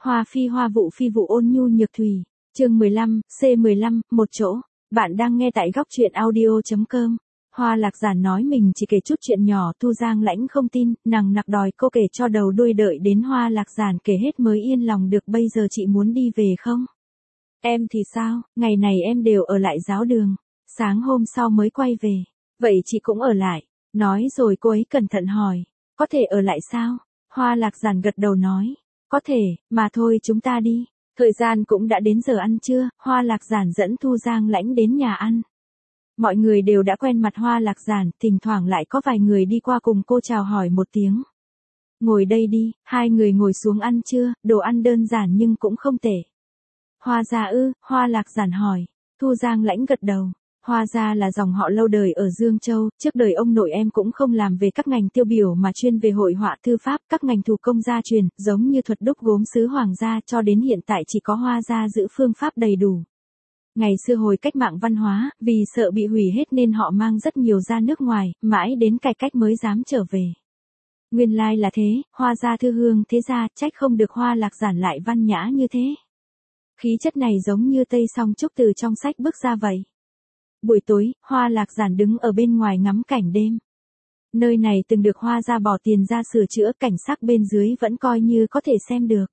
Hoa phi vụ ôn nhu nhược thủy. Chương 15, C15, một chỗ. Bạn đang nghe tại góc truyện audio.com. Hoa Lạc Giản nói mình chỉ kể chút chuyện nhỏ, Thu Giang Lãnh không tin, nàng nặc đòi cô kể cho đầu đuôi, đợi đến Hoa Lạc Giản kể hết mới yên lòng được. Bây giờ chị muốn đi về không? Em thì sao, ngày này em đều ở lại giáo đường, sáng hôm sau mới quay về. Vậy chị cũng ở lại. Nói rồi cô ấy cẩn thận hỏi, có thể ở lại sao? Hoa Lạc Giản gật đầu nói, có thể, mà thôi chúng ta đi. Thời gian cũng đã đến giờ ăn trưa, Hoa Lạc Giản dẫn Thu Giang Lãnh đến nhà ăn. Mọi người đều đã quen mặt Hoa Lạc Giản, thỉnh thoảng lại có vài người đi qua cùng cô chào hỏi một tiếng. Ngồi đây đi, hai người ngồi xuống ăn trưa, đồ ăn đơn giản nhưng cũng không tệ. Hoa gia ư? Hoa Lạc Giản hỏi. Thu Giang Lãnh gật đầu. Hoa gia là dòng họ lâu đời ở Dương Châu, trước đời ông nội em cũng không làm về các ngành tiêu biểu mà chuyên về hội họa thư pháp, các ngành thủ công gia truyền, giống như thuật đúc gốm sứ hoàng gia, cho đến hiện tại chỉ có Hoa gia giữ phương pháp đầy đủ. Ngày xưa hồi cách mạng văn hóa, vì sợ bị hủy hết nên họ mang rất nhiều ra nước ngoài, mãi đến cải cách mới dám trở về. Nguyên lai là thế, Hoa gia thư hương thế gia, trách không được Hoa Lạc Giản lại văn nhã như thế. Khí chất này giống như Tây Song Trúc từ trong sách bước ra vậy. Buổi tối, Hoa Lạc Giản đứng ở bên ngoài ngắm cảnh đêm. Nơi này từng được Hoa gia bỏ tiền ra sửa chữa, cảnh sắc bên dưới vẫn coi như có thể xem được.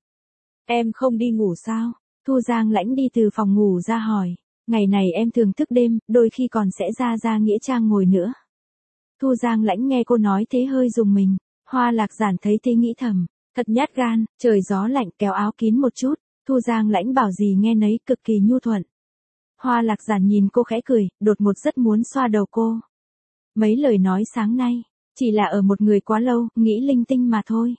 Em không đi ngủ sao? Thu Giang Lãnh đi từ phòng ngủ ra hỏi. Ngày này em thường thức đêm, đôi khi còn sẽ ra nghĩa trang ngồi nữa. Thu Giang Lãnh nghe cô nói thế hơi rùng mình. Hoa Lạc Giản thấy thế nghĩ thầm, thật nhát gan, trời gió lạnh, kéo áo kín một chút. Thu Giang Lãnh bảo gì nghe nấy, cực kỳ nhu thuận. Hoa Lạc Giản nhìn cô khẽ cười, đột ngột rất muốn xoa đầu cô. Mấy lời nói sáng nay, chỉ là ở một người quá lâu, nghĩ linh tinh mà thôi.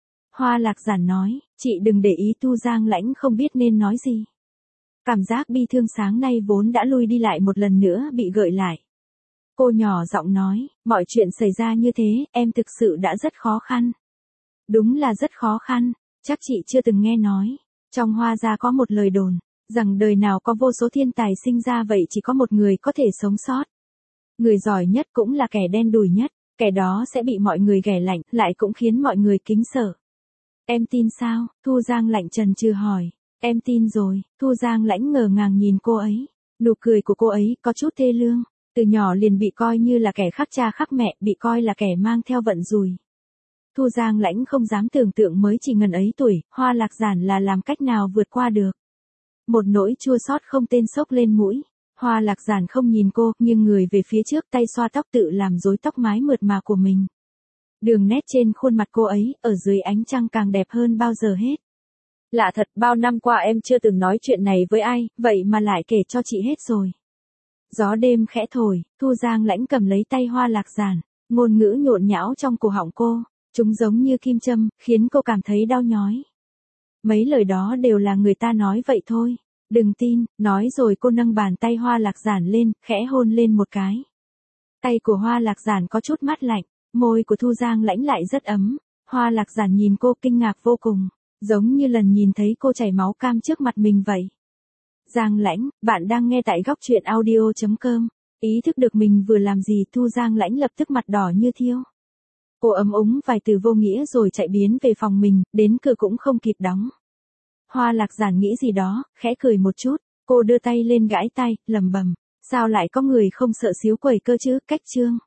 Hoa Lạc Giản nói, chị đừng để ý. Thu Giang Lãnh không biết nên nói gì. Cảm giác bi thương sáng nay vốn đã lui đi lại một lần nữa bị gợi lại. Cô nhỏ giọng nói, mọi chuyện xảy ra như thế, em thực sự đã rất khó khăn. Đúng là rất khó khăn, chắc chị chưa từng nghe nói. Trong Hoa gia có một lời đồn, rằng đời nào có vô số thiên tài sinh ra vậy chỉ có một người có thể sống sót. Người giỏi nhất cũng là kẻ đen đủi nhất, kẻ đó sẽ bị mọi người ghẻ lạnh, lại cũng khiến mọi người kính sợ. Em tin sao? Thu Giang Lãnh chần chừ hỏi. Em tin rồi. Thu Giang Lãnh ngờ ngàng nhìn cô ấy. Nụ cười của cô ấy có chút thê lương. Từ nhỏ liền bị coi như là kẻ khác cha khác mẹ, bị coi là kẻ mang theo vận rủi. Thu Giang Lãnh không dám tưởng tượng mới chỉ ngần ấy tuổi, Hoa Lạc Giản là làm cách nào vượt qua được. Một nỗi chua xót không tên xốc lên mũi. Hoa Lạc Giản không nhìn cô, nghiêng người về phía trước, tay xoa tóc tự làm rối tóc mái mượt mà của mình. Đường nét trên khuôn mặt cô ấy, ở dưới ánh trăng càng đẹp hơn bao giờ hết. Lạ thật, bao năm qua em chưa từng nói chuyện này với ai, vậy mà lại kể cho chị hết rồi. Gió đêm khẽ thổi, Thu Giang Lãnh cầm lấy tay Hoa Lạc Giản, ngôn ngữ nhộn nhão trong cổ họng cô, chúng giống như kim châm, khiến cô cảm thấy đau nhói. Mấy lời đó đều là người ta nói vậy thôi, đừng tin. Nói rồi cô nâng bàn tay Hoa Lạc Giản lên, khẽ hôn lên một cái. Tay của Hoa Lạc Giản có chút mát lạnh, môi của Thu Giang Lãnh lại rất ấm. Hoa Lạc Giản nhìn cô kinh ngạc vô cùng, giống như lần nhìn thấy cô chảy máu cam trước mặt mình vậy. Giang Lãnh, bạn đang nghe tại góc truyện audio.com. Ý thức được mình vừa làm gì, Thu Giang Lãnh lập tức mặt đỏ như thiêu. Cô ấm úng vài từ vô nghĩa rồi chạy biến về phòng mình, đến cửa cũng không kịp đóng. Hoa Lạc Giản nghĩ gì đó, khẽ cười một chút, cô đưa tay lên gãi tay, lẩm bẩm, sao lại có người không sợ xíu quẩy cơ chứ, cách chương.